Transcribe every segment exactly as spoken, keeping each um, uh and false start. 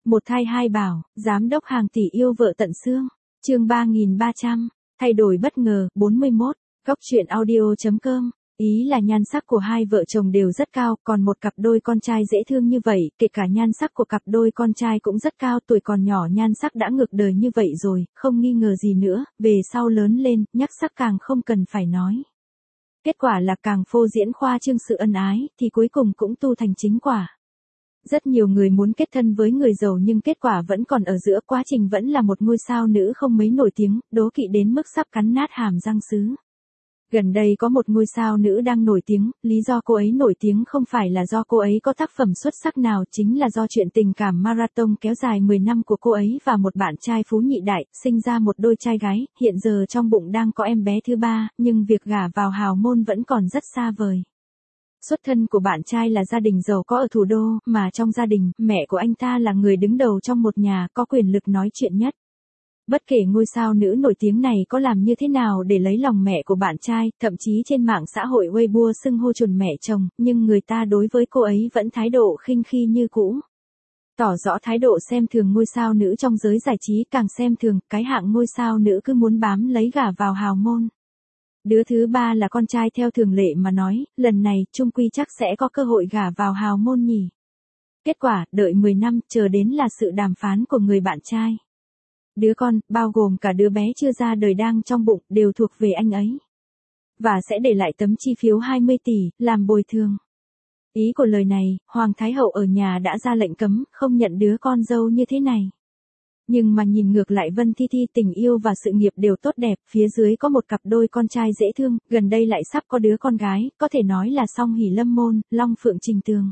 Một thai hai bảo, giám đốc hàng tỷ yêu vợ tận xương. Chương ba nghìn ba trăm, thay đổi bất ngờ, bốn mươi mốt, góc truyện audio.com. Ý là nhan sắc của hai vợ chồng đều rất cao, còn một cặp đôi con trai dễ thương như vậy, kể cả nhan sắc của cặp đôi con trai cũng rất cao, tuổi còn nhỏ nhan sắc đã ngược đời như vậy rồi, không nghi ngờ gì nữa, về sau lớn lên, nhắc sắc càng không cần phải nói. Kết quả là càng phô diễn khoa trương sự ân ái, thì cuối cùng cũng tu thành chính quả. Rất nhiều người muốn kết thân với người giàu nhưng kết quả vẫn còn ở giữa, quá trình vẫn là một ngôi sao nữ không mấy nổi tiếng, đố kỵ đến mức sắp cắn nát hàm răng sứ. Gần đây có một ngôi sao nữ đang nổi tiếng, lý do cô ấy nổi tiếng không phải là do cô ấy có tác phẩm xuất sắc nào, chính là do chuyện tình cảm marathon kéo dài mười năm của cô ấy và một bạn trai phú nhị đại, sinh ra một đôi trai gái, hiện giờ trong bụng đang có em bé thứ ba, nhưng việc gả vào hào môn vẫn còn rất xa vời. Xuất thân của bạn trai là gia đình giàu có ở thủ đô, mà trong gia đình, mẹ của anh ta là người đứng đầu trong một nhà, có quyền lực nói chuyện nhất. Bất kể ngôi sao nữ nổi tiếng này có làm như thế nào để lấy lòng mẹ của bạn trai, thậm chí trên mạng xã hội Weibo xưng hô chuẩn mẹ chồng, nhưng người ta đối với cô ấy vẫn thái độ khinh khi như cũ. Tỏ rõ thái độ xem thường ngôi sao nữ trong giới giải trí, càng xem thường cái hạng ngôi sao nữ cứ muốn bám lấy gả vào hào môn. Đứa thứ ba là con trai theo thường lệ mà nói, lần này chung quy chắc sẽ có cơ hội gả vào hào môn nhỉ. Kết quả, đợi mười năm, chờ đến là sự đàm phán của người bạn trai. Đứa con, bao gồm cả đứa bé chưa ra đời đang trong bụng, đều thuộc về anh ấy. Và sẽ để lại tấm chi phiếu hai mươi tỷ, làm bồi thường. Ý của lời này, Hoàng Thái Hậu ở nhà đã ra lệnh cấm, không nhận đứa con dâu như thế này. Nhưng mà nhìn ngược lại Vân Thi Thi tình yêu và sự nghiệp đều tốt đẹp, phía dưới có một cặp đôi con trai dễ thương, gần đây lại sắp có đứa con gái, có thể nói là song hỷ lâm môn, long phượng trình tường.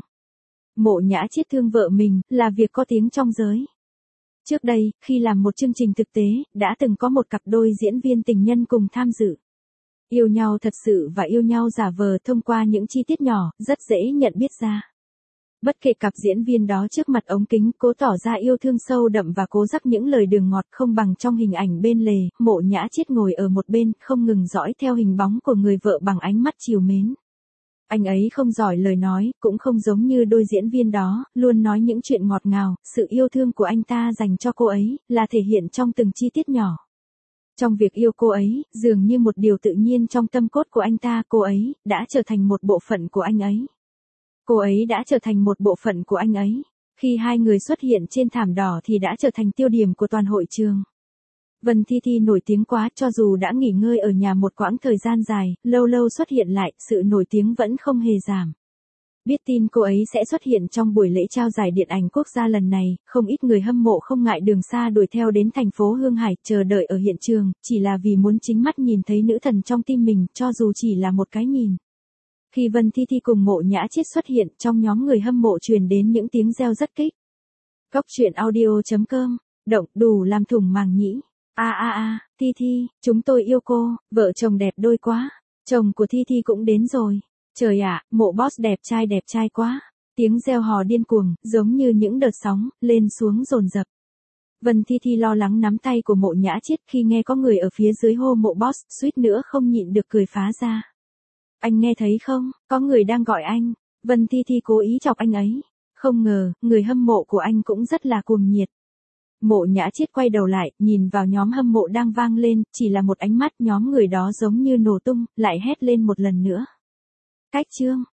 Mộ Nhã Chiết thương vợ mình, là việc có tiếng trong giới. Trước đây, khi làm một chương trình thực tế, đã từng có một cặp đôi diễn viên tình nhân cùng tham dự. Yêu nhau thật sự và yêu nhau giả vờ, thông qua những chi tiết nhỏ, rất dễ nhận biết ra. Bất kể cặp diễn viên đó trước mặt ống kính cố tỏ ra yêu thương sâu đậm và cố rắc những lời đường ngọt không bằng trong hình ảnh bên lề, Mộ Nhã Chiết ngồi ở một bên, không ngừng dõi theo hình bóng của người vợ bằng ánh mắt trìu mến. Anh ấy không giỏi lời nói, cũng không giống như đôi diễn viên đó, luôn nói những chuyện ngọt ngào, sự yêu thương của anh ta dành cho cô ấy, là thể hiện trong từng chi tiết nhỏ. Trong việc yêu cô ấy, dường như một điều tự nhiên trong tâm cốt của anh ta, cô ấy, đã trở thành một bộ phận của anh ấy. Cô ấy đã trở thành một bộ phận của anh ấy. Khi hai người xuất hiện trên thảm đỏ thì đã trở thành tiêu điểm của toàn hội trường. Vân Thi Thi nổi tiếng quá, cho dù đã nghỉ ngơi ở nhà một quãng thời gian dài, lâu lâu xuất hiện lại, sự nổi tiếng vẫn không hề giảm. Biết tin cô ấy sẽ xuất hiện trong buổi lễ trao giải điện ảnh quốc gia lần này, không ít người hâm mộ không ngại đường xa đuổi theo đến thành phố Hương Hải, chờ đợi ở hiện trường, chỉ là vì muốn chính mắt nhìn thấy nữ thần trong tim mình, cho dù chỉ là một cái nhìn. Khi Vân Thi Thi cùng Mộ Nhã Chiết xuất hiện, trong nhóm người hâm mộ truyền đến những tiếng reo rất kích. Góc truyện audio.com, động, đủ làm thủng màng nhĩ. A a a, Thi Thi, chúng tôi yêu cô, vợ chồng đẹp đôi quá. Chồng của Thi Thi cũng đến rồi. Trời ạ, Mộ boss đẹp trai đẹp trai quá. Tiếng reo hò điên cuồng, giống như những đợt sóng, lên xuống dồn dập. Vân Thi Thi lo lắng nắm tay của Mộ Nhã Chiết khi nghe có người ở phía dưới hô Mộ boss, suýt nữa không nhịn được cười phá ra. Anh nghe thấy không, có người đang gọi anh. Vân Thi Thi cố ý chọc anh ấy. Không ngờ, người hâm mộ của anh cũng rất là cuồng nhiệt. Mộ Nhã Chiết quay đầu lại, nhìn vào nhóm hâm mộ đang vang lên, chỉ là một ánh mắt, nhóm người đó giống như nổ tung, lại hét lên một lần nữa. Cách chương.